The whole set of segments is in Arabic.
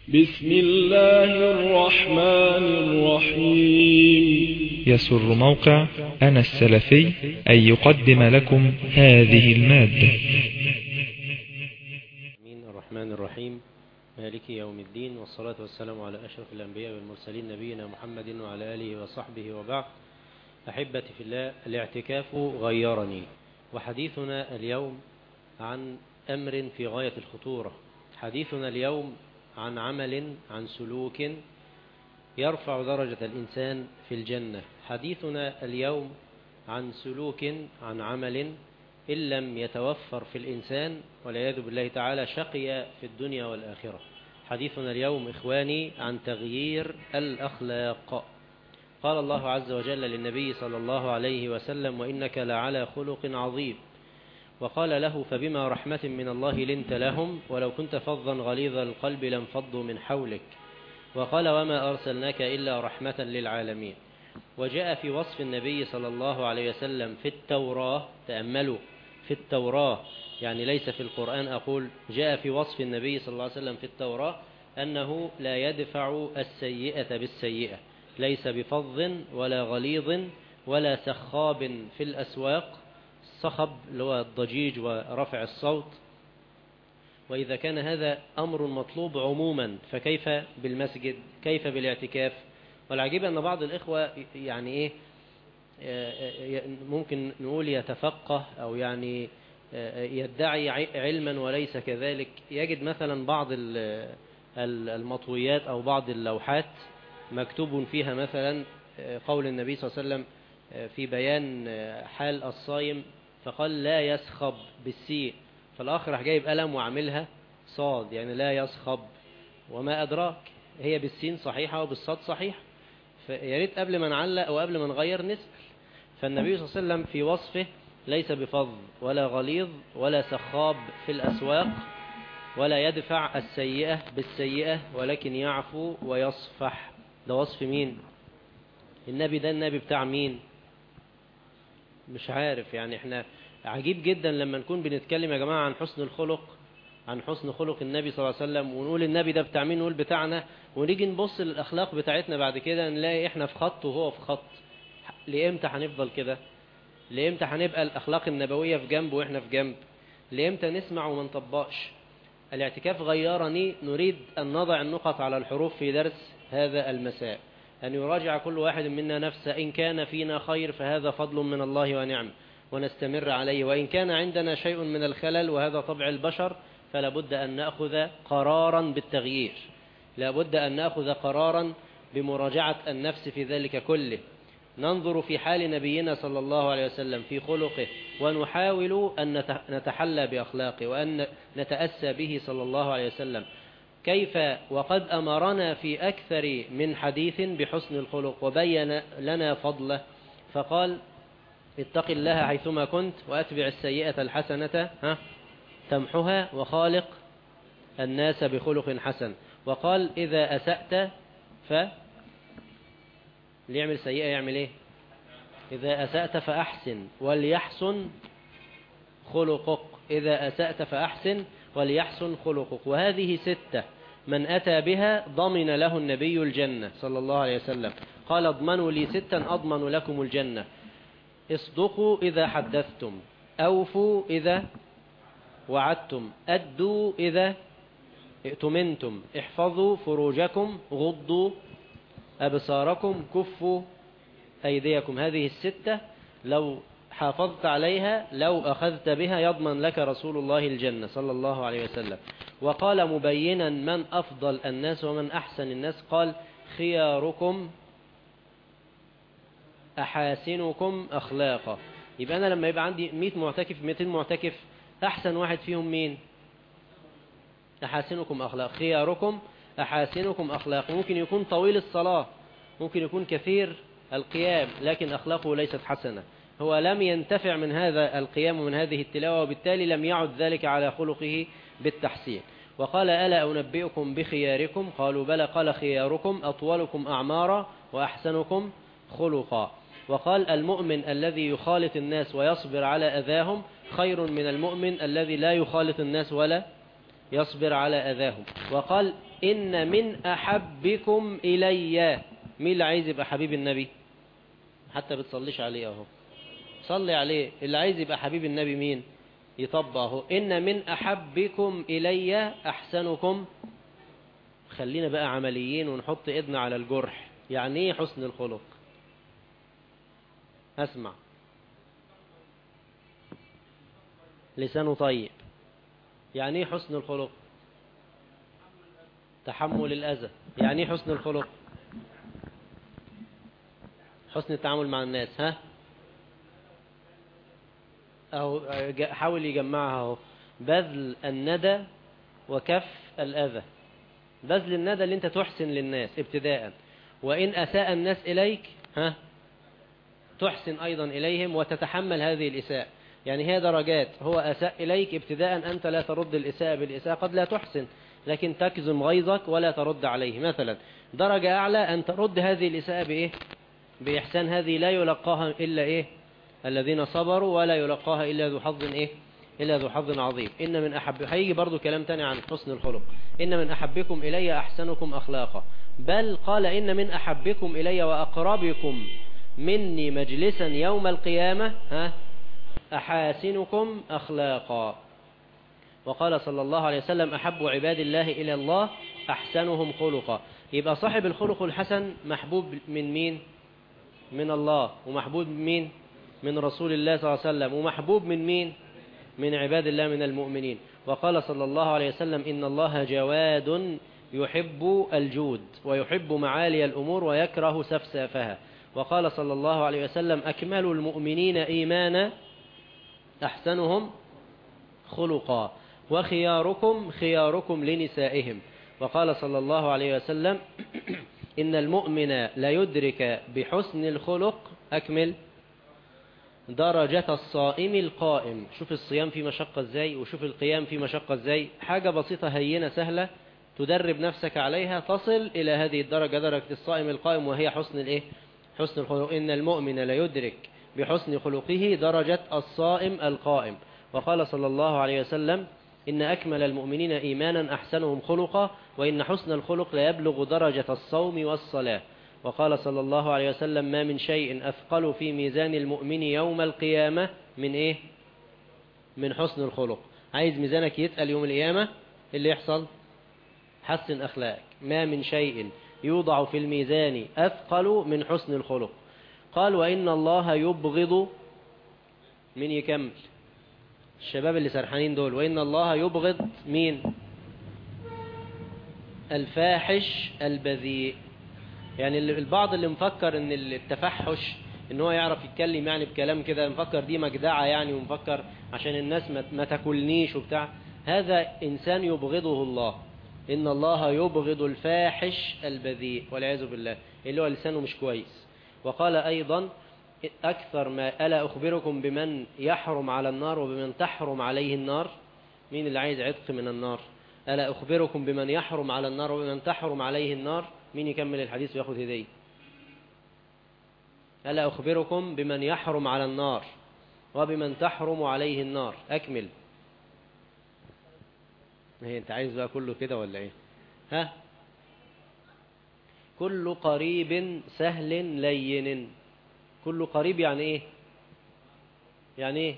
بسم الله الرحمن الرحيم. يسر موقع أنا السلفي أن يقدم لكم هذه المادة. الرحمن الرحيم مالك يوم الدين، والصلاة والسلام على أشرف الأنبياء والمرسلين نبينا محمد وعلى آله وصحبه وبعد. أحبتي في الله، الاعتكاف غيرني، وحديثنا اليوم عن أمر في غاية الخطورة. حديثنا اليوم عن عمل، عن سلوك يرفع درجة الإنسان في الجنة. حديثنا اليوم عن سلوك، عن عمل إن لم يتوفر في الإنسان والعياذ بالله تعالى شقي في الدنيا والآخرة. حديثنا اليوم إخواني عن تغيير الأخلاق. قال الله عز وجل للنبي صلى الله عليه وسلم: وإنك لعلى خلق عظيم. وقال له: فبما رحمة من الله لنت لهم، ولو كنت فظا غليظ القلب لانفضوا من حولك. وقال: وما أرسلناك إلا رحمة للعالمين. وجاء في وصف النبي صلى الله عليه وسلم في التوراة، تأملوا، في التوراة يعني ليس في القرآن، أقول جاء في وصف النبي صلى الله عليه وسلم في التوراة أنه لا يدفع السيئة بالسيئة، ليس بفظ ولا غليظ ولا سخاب في الأسواق. الصخب اللي هو الضجيج ورفع الصوت. وإذا كان هذا أمر مطلوب عموما، فكيف بالمسجد؟ كيف بالاعتكاف؟ والعجيب أن بعض الإخوة يعني ممكن نقول يتفقه أو يعني يدعي علما وليس كذلك. يجد مثلا بعض المطويات أو بعض اللوحات مكتوب فيها مثلا قول النبي صلى الله عليه وسلم في بيان حال الصائم، فقال: لا يسخب بالسين. فالآخر راح جايب قلم وعاملها صاد، يعني لا يسخب. وما أدراك، هي بالسين صحيحة وبالصاد صحيح. فيا ريت قبل ما نعلق وقبل ما نغير نسأل. فالنبي صلى الله عليه وسلم في وصفه ليس بفظ ولا غليظ ولا سخاب في الأسواق، ولا يدفع السيئة بالسيئة، ولكن يعفو ويصفح. ده وصف مين؟ النبي ده النبي بتاع مين؟ مش عارف. يعني احنا عجيب جدا لما نكون بنتكلم يا جماعة عن حسن الخلق، عن حسن خلق النبي صلى الله عليه وسلم، ونقول النبي ده بتاع مين؟ نقول بتاعنا، ونيجي نبص للأخلاق بتاعتنا بعد كده نلاقي احنا في خط وهو في خط. لإمتى هنفضل كده؟ لإمتى هنبقى الأخلاق النبوية في جنب وإحنا في جنب؟ لإمتى نسمع وما نطبقش؟ الاعتكاف غيرني. نريد أن نضع النقط على الحروف في درس هذا المساء، أن يراجع كل واحد منا نفسه. إن كان فينا خير فهذا فضل من الله ونعم، ونستمر عليه. وإن كان عندنا شيء من الخلل، وهذا طبع البشر، فلا بد أن نأخذ قرارا بالتغيير، لا بد أن نأخذ قرارا بمراجعة النفس في ذلك كله. ننظر في حال نبينا صلى الله عليه وسلم في خلقه، ونحاول أن نتحلى بأخلاقه، وأن نتأسى به صلى الله عليه وسلم. كيف وقد أمرنا في أكثر من حديث بحسن الخلق، وبين لنا فضله، فقال: اتق الله حيثما كنت، وأتبع السيئة الحسنة تمحها، وخالق الناس بخلق حسن. وقال: إذا أسأت ليعمل سيئة يعمل إيه؟ إذا أسأت فأحسن وليحسن خلقك. إذا أسأت فأحسن وليحسن خلقك. وهذه 6 من أتى بها ضمن له النبي الجنة صلى الله عليه وسلم. قال: اضمنوا لي 6 أضمن لكم الجنة: اصدقوا إذا حدثتم، أوفوا إذا وعدتم، أدوا إذا ائتمنتم، احفظوا فروجكم، غضوا أبصاركم، كفوا أيديكم. هذه 6 لو حافظت عليها، لو أخذت بها، يضمن لك رسول الله الجنة صلى الله عليه وسلم. وقال مبينا من أفضل الناس ومن أحسن الناس، قال: خياركم أحاسنكم أخلاقا. يبقى أنا لما يبقى عندي 100 معتكف، 200 معتكف، أحسن واحد فيهم مين؟ أحاسنكم أخلاق. خياركم أحاسنكم أخلاق. ممكن يكون طويل الصلاة، ممكن يكون كثير القيام، لكن أخلاقه ليست حسنة. هو لم ينتفع من هذا القيام ومن هذه التلاوة، وبالتالي لم يعد ذلك على خلقه بالتحسين. وقال: ألا أنبئكم بخياركم؟ قالوا: بلى. قال: خياركم أطولكم أعمارا وأحسنكم خلقا. وقال: المؤمن الذي يخالط الناس ويصبر على أذاهم خير من المؤمن الذي لا يخالط الناس ولا يصبر على أذاهم. وقال: إن من أحبكم إلي. مين اللي عايز يبقى حبيب النبي؟ حتى بتصليش عليه اهو، صلي عليه. اللي عايز يبقى حبيب النبي مين؟ يطبق اهو، إن من أحبكم إلي أحسنكم. خلينا بقى عمليين ونحط إيدنا على الجرح. يعني ايه حسن الخلق؟ أسمع. لسانه طيب. يعني ايه حسن الخلق؟ تحمل الأذى. يعني ايه حسن الخلق؟ حسن التعامل مع الناس. ها أو حاول يجمعها اهو، بذل الندى وكف الأذى. بذل الندى اللي انت تحسن للناس ابتداء، وإن أساء الناس إليك تحسن أيضا إليهم وتتحمل هذه الإساءة. يعني هي درجات. هو أساء إليك ابتداء، أنت لا ترد الإساءة بالإساءة، قد لا تحسن لكن تكظم غيظك ولا ترد عليه مثلا. درجة أعلى أن ترد هذه الإساءة بإيه؟ بإحسان. هذه لا يلقاها إلا إيه؟ الذين صبروا، ولا يلقاها إلا ذو حظ إيه؟ إلا ذو حظ عظيم. إن من أحب، هيجي برضو كلام تاني عن حسن الخلق. إن من أحبكم إلي أحسنكم أخلاقا. بل قال إن من أحبكم إلي وأقربكم مني مجلسا يوم القيامة أحاسنكم أخلاقا. وقال صلى الله عليه وسلم أحب عباد الله إلى الله أحسنهم خلقا. يبقى صاحب الخلق الحسن محبوب من مين؟ من الله. ومحبوب من مين؟ من رسول الله صلى الله عليه وسلم. ومحبوب من مين؟ من عباد الله من المؤمنين. وقال صلى الله عليه وسلم إن الله جواد يحب الجود ويحب معالي الأمور ويكره سفسافها. وقال صلى الله عليه وسلم أكمل المؤمنين إيمانا أحسنهم خلقا وخياركم خياركم لنسائهم. وقال صلى الله عليه وسلم إن المؤمن لا يدرك بحسن الخلق أكمل درجة الصائم القائم. شوف الصيام في مشقة ازاي، وشوف القيام في مشقة ازاي. حاجة بسيطة هينة سهلة تدرب نفسك عليها تصل إلى هذه الدرجة، درجة الصائم القائم، وهي حسن الإيه؟ حسن الخلق. إن المؤمن لا يدرك بحسن خلقه درجة الصائم القائم. وقال صلى الله عليه وسلم إن أكمل المؤمنين إيمانا أحسنهم خلقا وإن حسن الخلق لا يبلغ درجة الصوم والصلاة. وقال صلى الله عليه وسلم ما من شيء أثقل في ميزان المؤمن يوم القيامة من إيه؟ من حسن الخلق. عايز ميزانك يتقل يوم القيامة، اللي يحصل حسن أخلاقك. ما من شيء يوضع في الميزان أثقل من حسن الخلق. قال وإن الله يبغض، من يكمل الشباب اللي سرحانين دول، وإن الله يبغض مين؟ الفاحش البذيء. يعني البعض اللي مفكر ان التفحش ان هو يعرف يتكلم يعني بكلام كده، مفكر دي مجدعة يعني، ومفكر عشان الناس ما تاكلنيش وبتاع. هذا إنسان يبغضه الله. إن الله يبغض الفاحش البذيء والعياذ بالله، اللي هو لسانه مش كويس. وقال أيضا أكثر ما ألا أخبركم بمن يحرم على النار وبمن تحرم عليه النار. مين اللي عايز عتق من النار؟ ألا أخبركم بمن يحرم على النار وبمن تحرم عليه النار. مين يكمل الحديث ويأخذ هدية؟ ألا أخبركم بمن يحرم على النار وبمن تحرم عليه النار. أكمل. هي أنت عايز بقى كله كده ولا إيه؟ كل قريب سهل لين. كل قريب يعني إيه؟ يعني إيه؟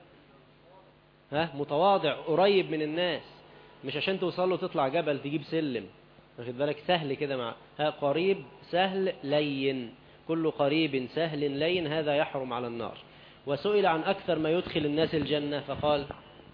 متواضع قريب من الناس، مش عشان توصل له تطلع جبل تجيب سلم، واخد بالك؟ سهل كده مع قريب سهل لين. كل قريب سهل لين هذا يحرم على النار. وسئل عن أكثر ما يدخل الناس الجنة فقال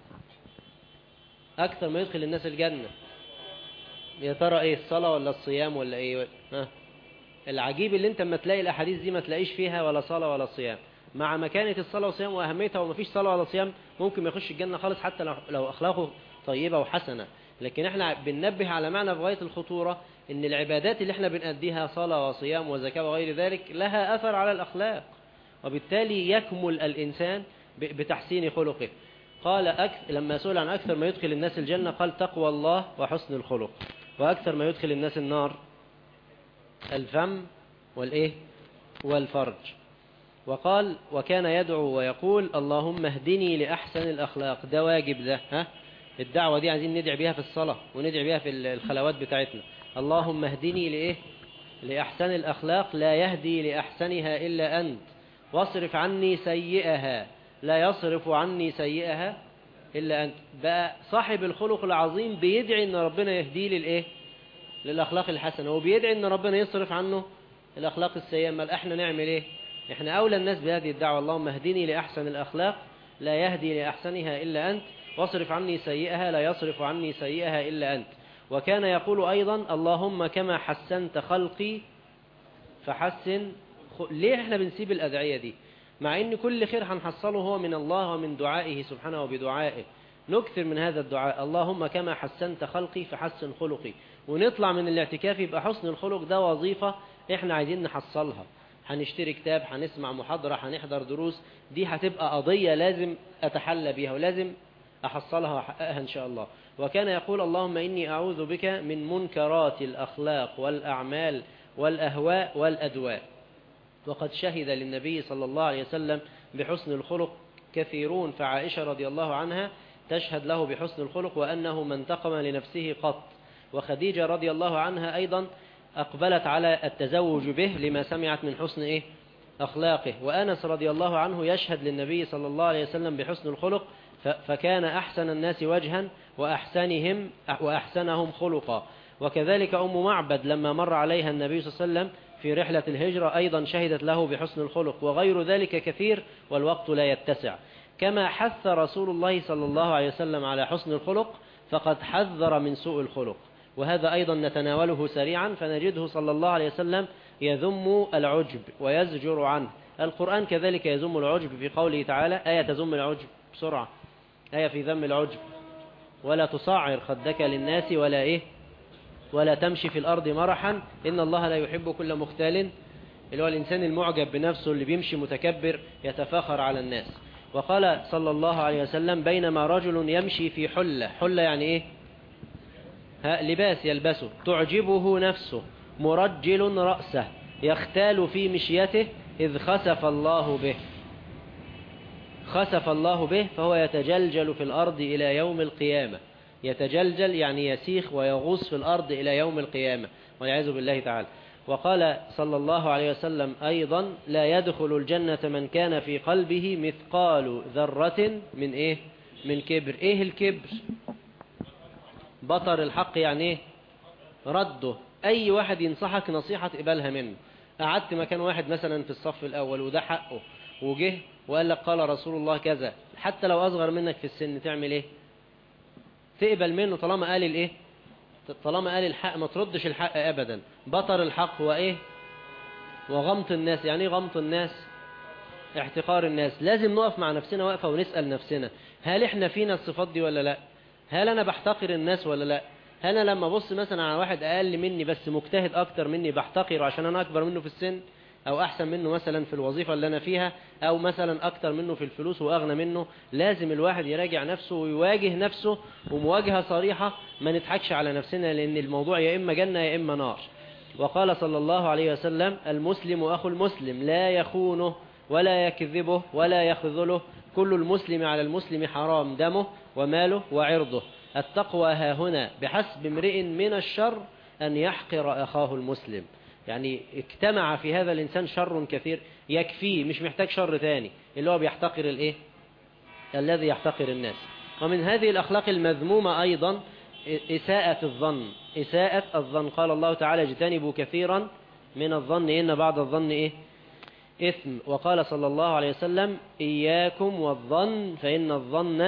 أكثر ما يدخل الناس الجنة يا ترى إيه؟ الصلاة ولا الصيام ولا إيه؟ العجيب اللي انت ما تلاقي الأحاديث دي ما تلاقيش فيها ولا صلاة ولا صيام، مع مكانة الصلاة والصيام وأهميتها. وما فيش صلاة ولا صيام ممكن ما يخش الجنة خالص حتى لو أخلاقه طيبة وحسنة. لكن احنا بننبه على معنى في غاية الخطورة، ان العبادات اللي احنا بنأديها صلاة وصيام وزكاة وغير ذلك لها أثر على الأخلاق، وبالتالي يكمل الإنسان بتحسين خلقه. قال لما سئل عن أكثر ما يدخل الناس الجنة قال تقوى الله وحسن الخلق. وأكثر ما يدخل الناس النار الفم والإيه؟ والفرج. وقال وكان يدعو ويقول اللهم اهدني لأحسن الأخلاق. ده واجب ده. الدعوة دي عايزين ندعي بيها في الصلاة وندعي بيها في الخلوات بتاعتنا. اللهم اهدني لإيه؟ لأحسن الأخلاق لا يهدي لأحسنها إلا أنت، واصرف عني سيئها لا يصرف عني سيئها إلا أنت. بقى صاحب الخلق العظيم بيدعي أن ربنا يهديه للإيه؟ للأخلاق الحسنة، وبيدعي أن ربنا يصرف عنه الأخلاق السيئة. ما احنا نعمل إيه؟ احنا أولى الناس بهذه الدعوة. اللهم اهدني لأحسن الأخلاق لا يهدي لأحسنها إلا أنت، واصرف عني سيئها لا يصرف عني سيئها إلا أنت. وكان يقول أيضا اللهم كما حسنت خلقي فحسن ليه احنا بنسيب الأدعية دي مع ان كل خير هنحصله هو من الله ومن دعائه سبحانه وبدعائه؟ نكثر من هذا الدعاء، اللهم كما حسنت خلقي فحسن خلقي، ونطلع من الاعتكاف يبقى حسن الخلق ده وظيفة احنا عايزين نحصلها. هنشتري كتاب، هنسمع محاضرة، هنحضر دروس، دي هتبقى قضية لازم أتحلى بيها ولازم أحصلها وأحققها إن شاء الله. وكان يقول اللهم إني أعوذ بك من منكرات الأخلاق والأعمال والأهواء والأدواء. وقد شهد للنبي صلى الله عليه وسلم بحسن الخلق كثيرون، فعائشة رضي الله عنها تشهد له بحسن الخلق وأنه ما انتقم لنفسه قط. وخديجة رضي الله عنها أيضا أقبلت على التزوج به لما سمعت من حسن أخلاقه. وأنس رضي الله عنه يشهد للنبي صلى الله عليه وسلم بحسن الخلق، فكان أحسن الناس وجها وأحسنهم خلقا. وكذلك أم معبد لما مر عليها النبي صلى الله عليه وسلم في رحلة الهجرة أيضا شهدت له بحسن الخلق، وغير ذلك كثير والوقت لا يتسع. كما حث رسول الله صلى الله عليه وسلم على حسن الخلق فقد حذر من سوء الخلق، وهذا أيضا نتناوله سريعا. فنجده صلى الله عليه وسلم يذم العجب ويزجر عنه. القرآن كذلك يذم العجب في قوله تعالى، آية تذم العجب بسرعة، آية في ذم العجب، ولا تصعر خدك للناس ولا تمشي في الأرض مرحا إن الله لا يحب كل مختال، اللي هو الإنسان المعجب بنفسه اللي بيمشي متكبر يتفاخر على الناس. وقال صلى الله عليه وسلم بينما رجل يمشي في حلة يعني إيه؟ لباس يلبسه، تعجبه نفسه، مرجل رأسه، يختال في مشيته، إذ خسف الله به فهو يتجلجل في الأرض إلى يوم القيامة. يتجلجل يعني يسيخ ويغوص في الأرض إلى يوم القيامة والعياذ بالله تعالى. وقال صلى الله عليه وسلم أيضا لا يدخل الجنة من كان في قلبه مثقال ذرة من كبر. إيه الكبر؟ بطر الحق يعني إيه؟ رده. أي واحد ينصحك نصيحة تقبلها منه. قعدت مكان واحد مثلا في الصف الأول وده حقه وجه وقال لك قال رسول الله كذا، حتى لو أصغر منك في السن تعمل إيه؟ تقبل منه طالما قال طالما قال الحق، ما تردش الحق أبدا. بطر الحق وغمط الناس. يعني غمط الناس؟ احتقار الناس. لازم نقف مع نفسنا وقفة ونسأل نفسنا، هل احنا فينا الصفات دي ولا لا؟ هل انا بحتقر الناس ولا لا؟ هل انا لما ابص مثلا على واحد اقل مني بس مجتهد اكتر مني بحتقره عشان انا اكبر منه في السن، او احسن منه مثلا في الوظيفة اللي انا فيها، او مثلا اكتر منه في الفلوس واغنى منه؟ لازم الواحد يراجع نفسه ويواجه نفسه ومواجهة صريحة، ما نضحكش على نفسنا، لان الموضوع يا اما جنة يا اما نار. وقال صلى الله عليه وسلم المسلم اخو المسلم لا يخونه ولا يكذبه ولا يخذله، كل المسلم على المسلم حرام دمه وماله وعرضه. التقوى هاهنا بحسب امرئ من الشر أن يحقر أخاه المسلم. يعني اجتمع في هذا الإنسان شر كثير يكفيه، مش محتاج شر ثاني، اللي هو بيحتقر الذي يحتقر الناس. ومن هذه الأخلاق المذمومة أيضا إساءة الظن. قال الله تعالى اجتنبوا كثيرا من الظن إن بعض الظن إثم. وقال صلى الله عليه وسلم إياكم والظن فإن الظن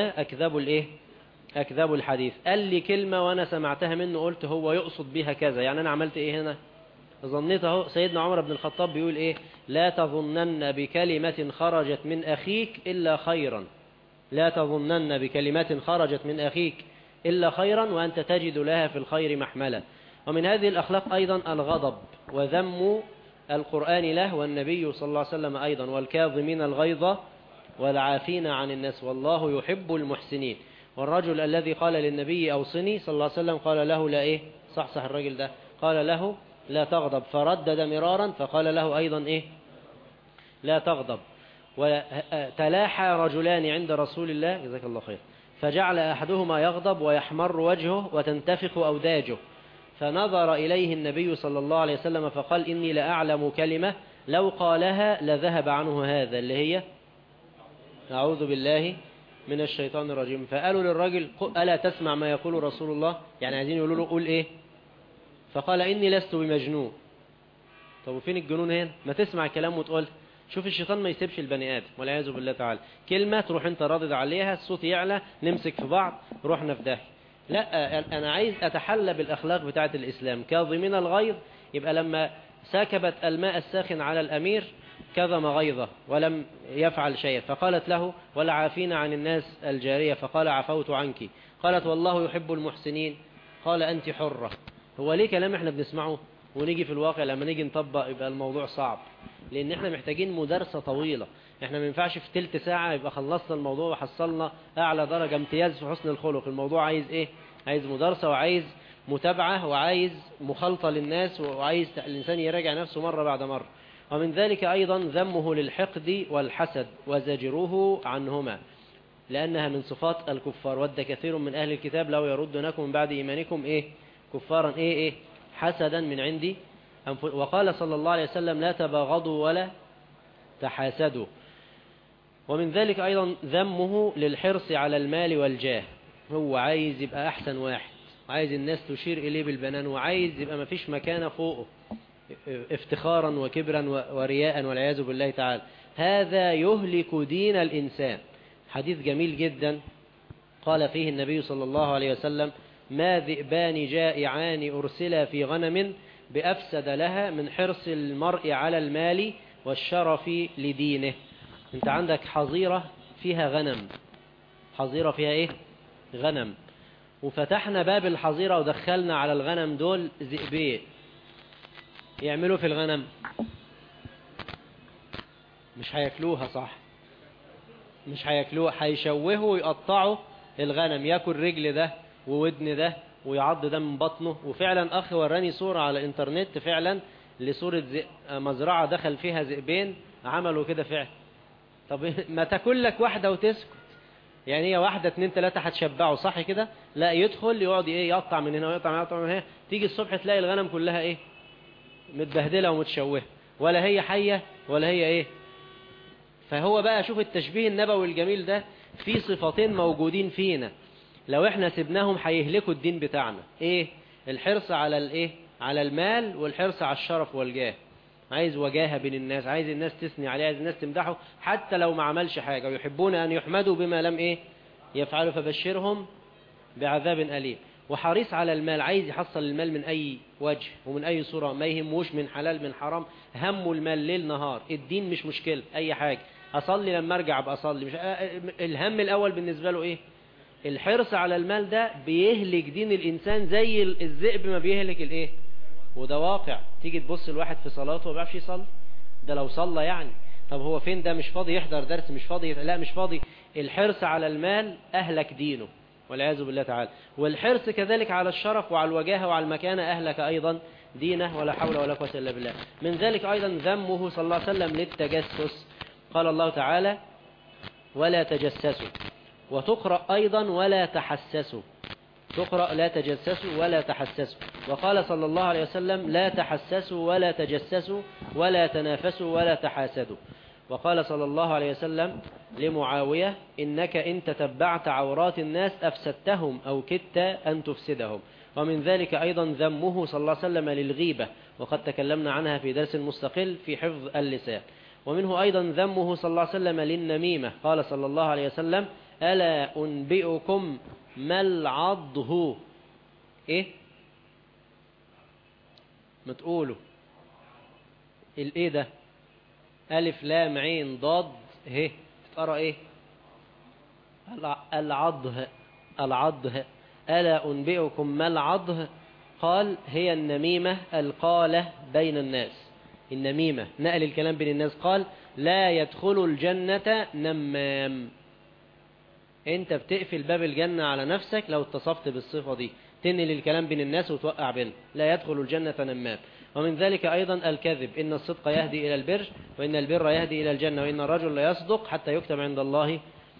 أكذب الحديث. قال لي كلمة وأنا سمعتها منه قلت هو يقصد بها كذا، يعني أنا عملت هنا؟ ظنيته. سيدنا عمر بن الخطاب بيقول لا تظنن بكلمة خرجت من أخيك إلا خيرا، لا تظنن بكلمة خرجت من أخيك إلا خيرا وأنت تجد لها في الخير محملا. ومن هذه الأخلاق أيضا الغضب وذم القرآن له والنبي صلى الله عليه وسلم أيضا، والكاظمين الغيظ والعافين عن الناس والله يحب المحسنين. والرجل الذي قال للنبي أوصني صلى الله عليه وسلم قال له لا صح الرجل ده، قال له لا تغضب، فردد مرارا فقال له أيضا لا تغضب. وتلاحى رجلان عند رسول الله جزاك الله خير، فجعل أحدهما يغضب ويحمر وجهه وتنتفخ أوداجه، فنظر إليه النبي صلى الله عليه وسلم فقال إني لأعلم كلمة لو قالها لذهب عنه هذا، اللي هي أعوذ بالله من الشيطان الرجيم. فقالوا للرجل ألا تسمع ما يقول رسول الله؟ يعني عايزين يقولوا له قول إيه؟ فقال إني لست بمجنون. طب وفين الجنون هنا؟ ما تسمع الكلام وتقول. شوف الشيطان ما يسيبش البني آدم والعياذ بالله تعالى، كلمة تروح انت راضد عليها، الصوت يعلى، نمسك في بعض، روحنا في داهية. لا، أنا عايز أتحلى بالأخلاق بتاعة الإسلام. كاظمين الغيظ، يبقى لما سكبت الماء الساخن على الأمير كظم غيظه ولم يفعل شيئا، فقالت له ولا عافين عن الناس الجارية، فقال عفوت عنك. قالت والله يحب المحسنين، قال أنت حرة. هو ليه كلام احنا بنسمعه ونيجي في الواقع لما نيجي نطبق يبقى الموضوع صعب؟ لأن احنا محتاجين مدارسة طويلة. احنا ما ينفعش في تلت ساعة يبقى خلصنا الموضوع وحصلنا أعلى درجة امتياز في حسن الخلق. الموضوع عايز ايه؟ عايز مدارسة، وعايز متابعة، وعايز مخالطة للناس، وعايز الإنسان يراجع نفسه مرة بعد مرة. ومن ذلك أيضا ذمه للحقد والحسد وزجروه عنهما، لأنها من صفات الكفار. ود كثير من أهل الكتاب لو يردونكم من بعد إيمانكم إيه؟ كفارا إيه حسدا من عندي. وقال صلى الله عليه وسلم لا تباغضوا ولا تحاسدوا. ومن ذلك أيضا ذمه للحرص على المال والجاه. هو عايز يبقى أحسن واحد، عايز الناس تشير إليه بالبنان، وعايز يبقى ما فيش مكانه فوقه، افتخارا وكبرا ورياء والعياذ بالله تعالى. هذا يهلك دين الإنسان. حديث جميل جدا قال فيه النبي صلى الله عليه وسلم ما ذئبان جائعان أرسلا في غنم بأفسد لها من حرص المرء على المال والشرف لدينه. انت عندك حظيرة فيها غنم، حظيرة فيها ايه؟ غنم، وفتحنا باب الحظيرة ودخلنا على الغنم دول ذئبين، يعملوا في الغنم مش هياكلوها، صح؟ مش هياكلوها، هيشوهوا ويقطعوا الغنم، ياكل رجل ده وودن ده ويعض ده من بطنه. وفعلا أخي وراني صورة على الانترنت فعلا لصورة مزرعة دخل فيها ذئبين عملوا كده فعلا. طب ما تاكل لك واحدة وتسكت؟ يعني هي واحدة 2 3 هتشبعه، صح كده؟ لا، يدخل يقعد ايه، يقطع من هنا ويقطع من هنا، تيجي الصبح تلاقي الغنم كلها ايه، متبهدلة ومتشوهة، ولا هي حية ولا هي ايه. فهو بقى شوف التشبيه النبوي الجميل ده، في صفتين موجودين فينا لو احنا سبناهم هيهلكوا الدين بتاعنا. ايه؟ الحرص على الايه، على المال، والحرص على الشرف والجاه. عايز وجاهة بين الناس، عايز الناس تثني عليه، عايز الناس تمدحه حتى لو ما عملش حاجة، ويحبون أن يحمدوا بما لم ايه يفعلوا، فبشرهم بعذاب أليم. وحريص على المال، عايز يحصل المال من أي وجه ومن أي صورة، ما يهموش من حلال من حرام، همه المال ليل نهار. الدين مش مشكلة، أي حاجة، أصلي لما أرجع أبقى أصلي، مش الهم الأول بالنسبة له إيه؟ الحرص على المال. ده بيهلك دين الإنسان زي الذئب ما بيهلك الإيه. وده واقع، تيجي تبص الواحد في صلاته ما بيعرفش يصلي، ده لو صلى يعني. طب هو فين ده؟ مش فاضي يحضر درس، مش فاضي، لا مش فاضي. الحرص على المال أهلك دينه والعياذ بالله تعالى. والحرص كذلك على الشرف وعلى الوجاهة وعلى المكانة أهلك أيضا دينه، ولا حول ولا قوة إلا بالله. من ذلك أيضا ذمه صلى الله عليه وسلم للتجسس. قال الله تعالى ولا تجسسوا، وتقرأ أيضا ولا تحسسوا، تقرأ لا تجسسوا ولا تحسسوا. وقال صلى الله عليه وسلم لا تحسسوا ولا تجسسوا ولا تنافسوا ولا تحاسدوا. وقال صلى الله عليه وسلم لمعاوية إنك إن تتبعت عورات الناس أفسدتهم أو كدت أن تفسدهم. ومن ذلك أيضا ذمه صلى الله عليه وسلم للغيبة، وقد تكلمنا عنها في درس مستقل في حفظ اللسان. ومنه أيضا ذمه صلى الله عليه وسلم للنميمة. قال صلى الله عليه وسلم ألا أنبئكم ما العضه؟ إيه؟ ما تقولوا الإيه ده؟ ألف لام عين ضاد ه، تقرأ إيه؟ العضه، العضه. ألا أنبئكم ما العضه؟ قال هي النميمة القالة بين الناس. النميمة نقل الكلام بين الناس. قال لا يدخل الجنة نمام. انت بتقفل باب الجنة على نفسك لو اتصفت بالصفة دي، تنقل الكلام بين الناس وتوقع بينهم. لا يدخل الجنة نمام. ومن ذلك أيضا الكذب. إن الصدق يهدي إلى البر، وإن البر يهدي إلى الجنة، وإن الرجل لا يصدق حتى يكتب عند الله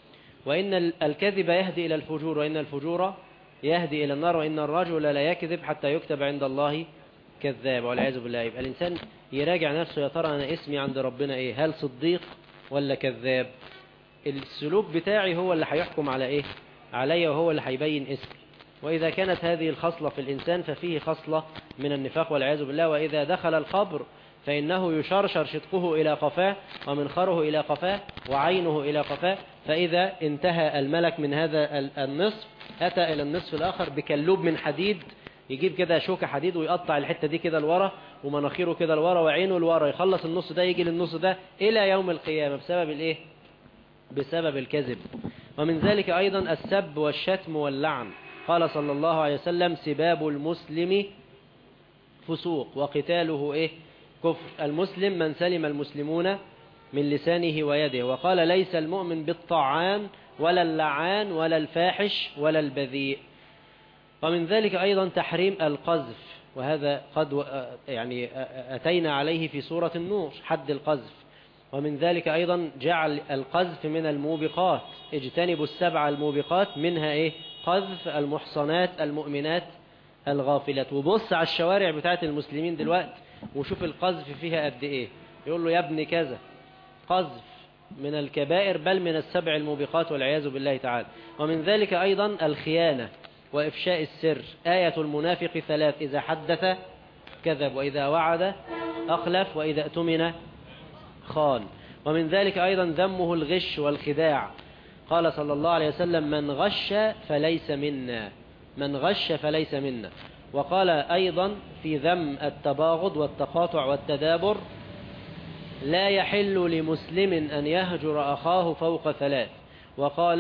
وإن الكذب يهدي إلى الفجور، وإن الفجور يهدي إلى النار، وإن الرجل لا يكذب حتى يكتب عند الله كذاب، والعياذ بالله. يبقى الإنسان يراجع نفسه، يا ترى أنا اسمي عند ربنا إيه؟ هل صديق ولا كذاب؟ السلوك بتاعي هو اللي هيحكم على إيه؟ علي، وهو اللي هيبين اسمي. وإذا كانت هذه الخصلة في الإنسان ففيه خصلة من النفاق والعياذ بالله. وإذا دخل القبر فإنه يشرشر شدقه إلى قفاه، ومنخره إلى قفاه، وعينه إلى قفاه. فإذا انتهى الملك من هذا النصف أتى إلى النصف الآخر بكلوب من حديد، يجيب كده شوكة حديد ويقطع الحتة دي كده لورا، ومناخيره كده لورا، وعينه لورا، يخلص النص ده يجي للنص ده إلى يوم القيامة بسبب الإيه؟ بسبب الكذب. ومن ذلك أيضا السب والشتم واللعن. قال صلى الله عليه وسلم: سباب المسلم فسوق وقتاله إيه؟ كفر. المسلم من سلم المسلمون من لسانه ويده. وقال: ليس المؤمن بالطعان ولا اللعان ولا الفاحش ولا البذيء. ومن ذلك أيضا تحريم القذف، وهذا قد يعني أتينا عليه في سورة النور، حد القذف. ومن ذلك أيضا جعل القذف من الموبقات، اجتنبوا السبع الموبقات، منها إيه؟ قذف المحصنات المؤمنات الغافلات. وبص على الشوارع بتاعت المسلمين دلوقتي وشوف القذف فيها قد إيه. يقول له يا ابني كذا. قذف من الكبائر، بل من السبع الموبقات والعياذ بالله تعالى. ومن ذلك أيضا الخيانة وإفشاء السر. آية المنافق ثلاث: إذا حدث كذب، وإذا وعد أخلف، وإذا اؤتمن خان. ومن ذلك أيضا ذمه الغش والخداع. قال صلى الله عليه وسلم: من غش فليس منا، من غش فليس منا. وقال أيضا في ذم التباغض والتقاطع والتدابر: لا يحل لمسلم أن يهجر أخاه فوق ثلاث. وقال: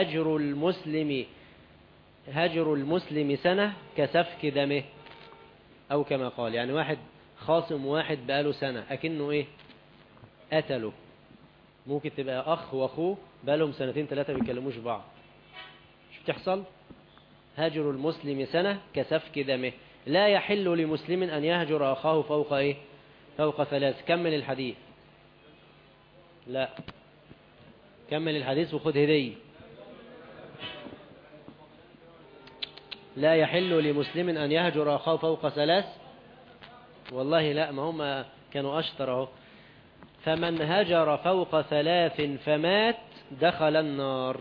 هجر المسلم سنة كسفك دمه، أو كما قال، يعني واحد خاصم واحد بقاله سنة أكنه إيه؟ قتله. ممكن تبقى أخ وأخوه بقالهم سنتين ثلاثة بيكلموش بعض، مش بتحصل؟ هجر المسلم سنة كسفك دمه. لا يحل لمسلم أن يهجر أخاه فوق إيه؟ فوق ثلاث. كمل الحديث. لا، كمل الحديث وخد هدية. لا يحل لمسلم أن يهجر أخاه فوق ثلاث. والله لا، ما هم كانوا أشطر اهو. فمن هجر فوق ثلاث فمات دخل النار.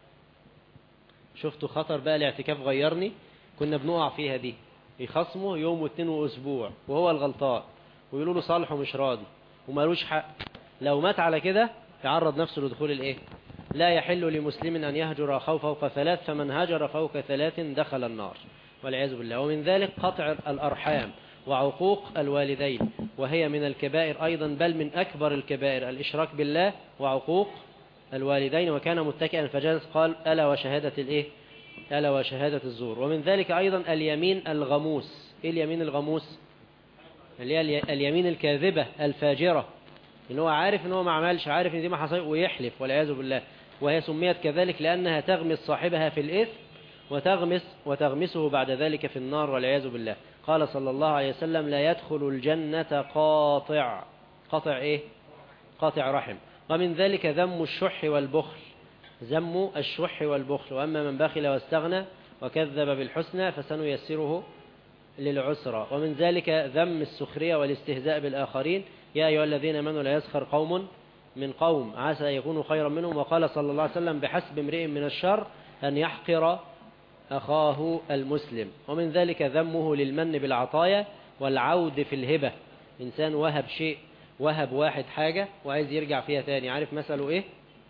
شفتوا خطر بقى الاعتكاف؟ غيرني. كنا بنقع فيها دي، يخصموا يوم واثنين واسبوع وهو الغلطان، ويقولوا له صالحه مش راضي ومالوش حق. لو مات على كده يعرض نفسه لدخول الايه؟ لا يحل لمسلم أن يهجر أخاه فوق ثلاث، فمن هجر فوق ثلاث دخل النار، والعياذ بالله. ومن ذلك قطع الأرحام وعقوق الوالدين، وهي من الكبائر أيضا، بل من أكبر الكبائر، الإشراك بالله وعقوق الوالدين. وكان متكئا فجلس قال: ألا وشهادة الإيه؟ ألا وشهادة الزور. ومن ذلك أيضا اليمين الغموس. إيه اليمين الغموس؟ اللي هي اليمين الكاذبة الفاجرة، إن هو عارف إن هو ما عملش، عارف إن دي ما حصل ويحلف، والعياذ بالله. وهي سميت كذلك لأنها تغمس صاحبها في الإثم وتغمسه بعد ذلك في النار، والعياذ بالله. قال صلى الله عليه وسلم: لا يدخل الجنة قاطع إيه؟ قاطع رحم. ومن ذلك ذم الشح والبخل، ذم الشح والبخل. وأما من بخل واستغنى وكذب بالحسنى فسنيسره للعسرى. ومن ذلك ذم السخرية والاستهزاء بالآخرين. يا أيها الذين آمنوا لا يسخر قوم من قوم عسى أن يكونوا خيرا منهم. وقال صلى الله عليه وسلم: بحسب امرئ من الشر أن يحقر أخاه المسلم. ومن ذلك ذمه للمن بالعطايا والعود في الهبة. إنسان وهب شيء، وهب واحد حاجة وعايز يرجع فيها تاني. عارف مثله إيه؟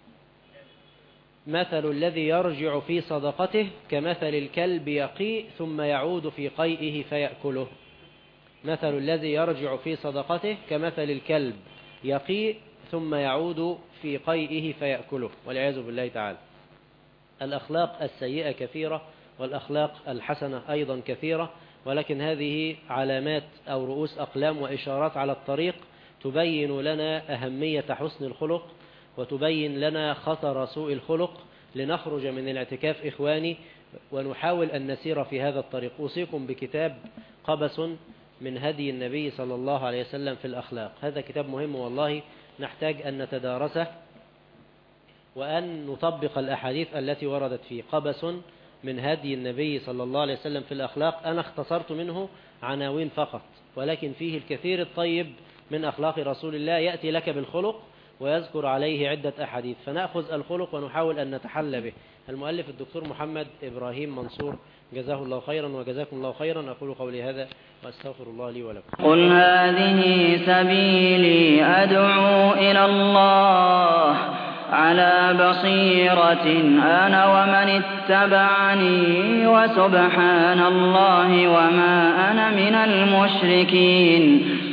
مثل الذي يرجع في صدقته كمثل الكلب يقيء ثم يعود في قيئه فيأكله. مثل الذي يرجع في صدقته كمثل الكلب يقيء ثم يعود في قيئه فيأكله، والعياذ بالله تعالى. الأخلاق السيئة كثيرة، والأخلاق الحسنة أيضا كثيرة، ولكن هذه علامات أو رؤوس أقلام وإشارات على الطريق تبين لنا أهمية حسن الخلق، وتبين لنا خطر سوء الخلق، لنخرج من الاعتكاف إخواني ونحاول أن نسير في هذا الطريق. أوصيكم بكتاب قبس من هدي النبي صلى الله عليه وسلم في الأخلاق. هذا كتاب مهم والله، نحتاج أن نتدارسه وأن نطبق الأحاديث التي وردت فيه. قبس من هدي النبي صلى الله عليه وسلم في الأخلاق، أنا اختصرت منه عناوين فقط، ولكن فيه الكثير الطيب من أخلاق رسول الله، يأتي لك بالخلق ويذكر عليه عدة أحاديث، فنأخذ الخلق ونحاول أن نتحلى به. المؤلف الدكتور محمد إبراهيم منصور، جزاه الله خيرا وجزاكم الله خيرا. أقول قولي هذا وأستغفر الله لي ولكم. قل هذه سبيلي أدعو إلى الله على بصيرة أنا ومن اتبعني وسبحان الله وما أنا من المشركين.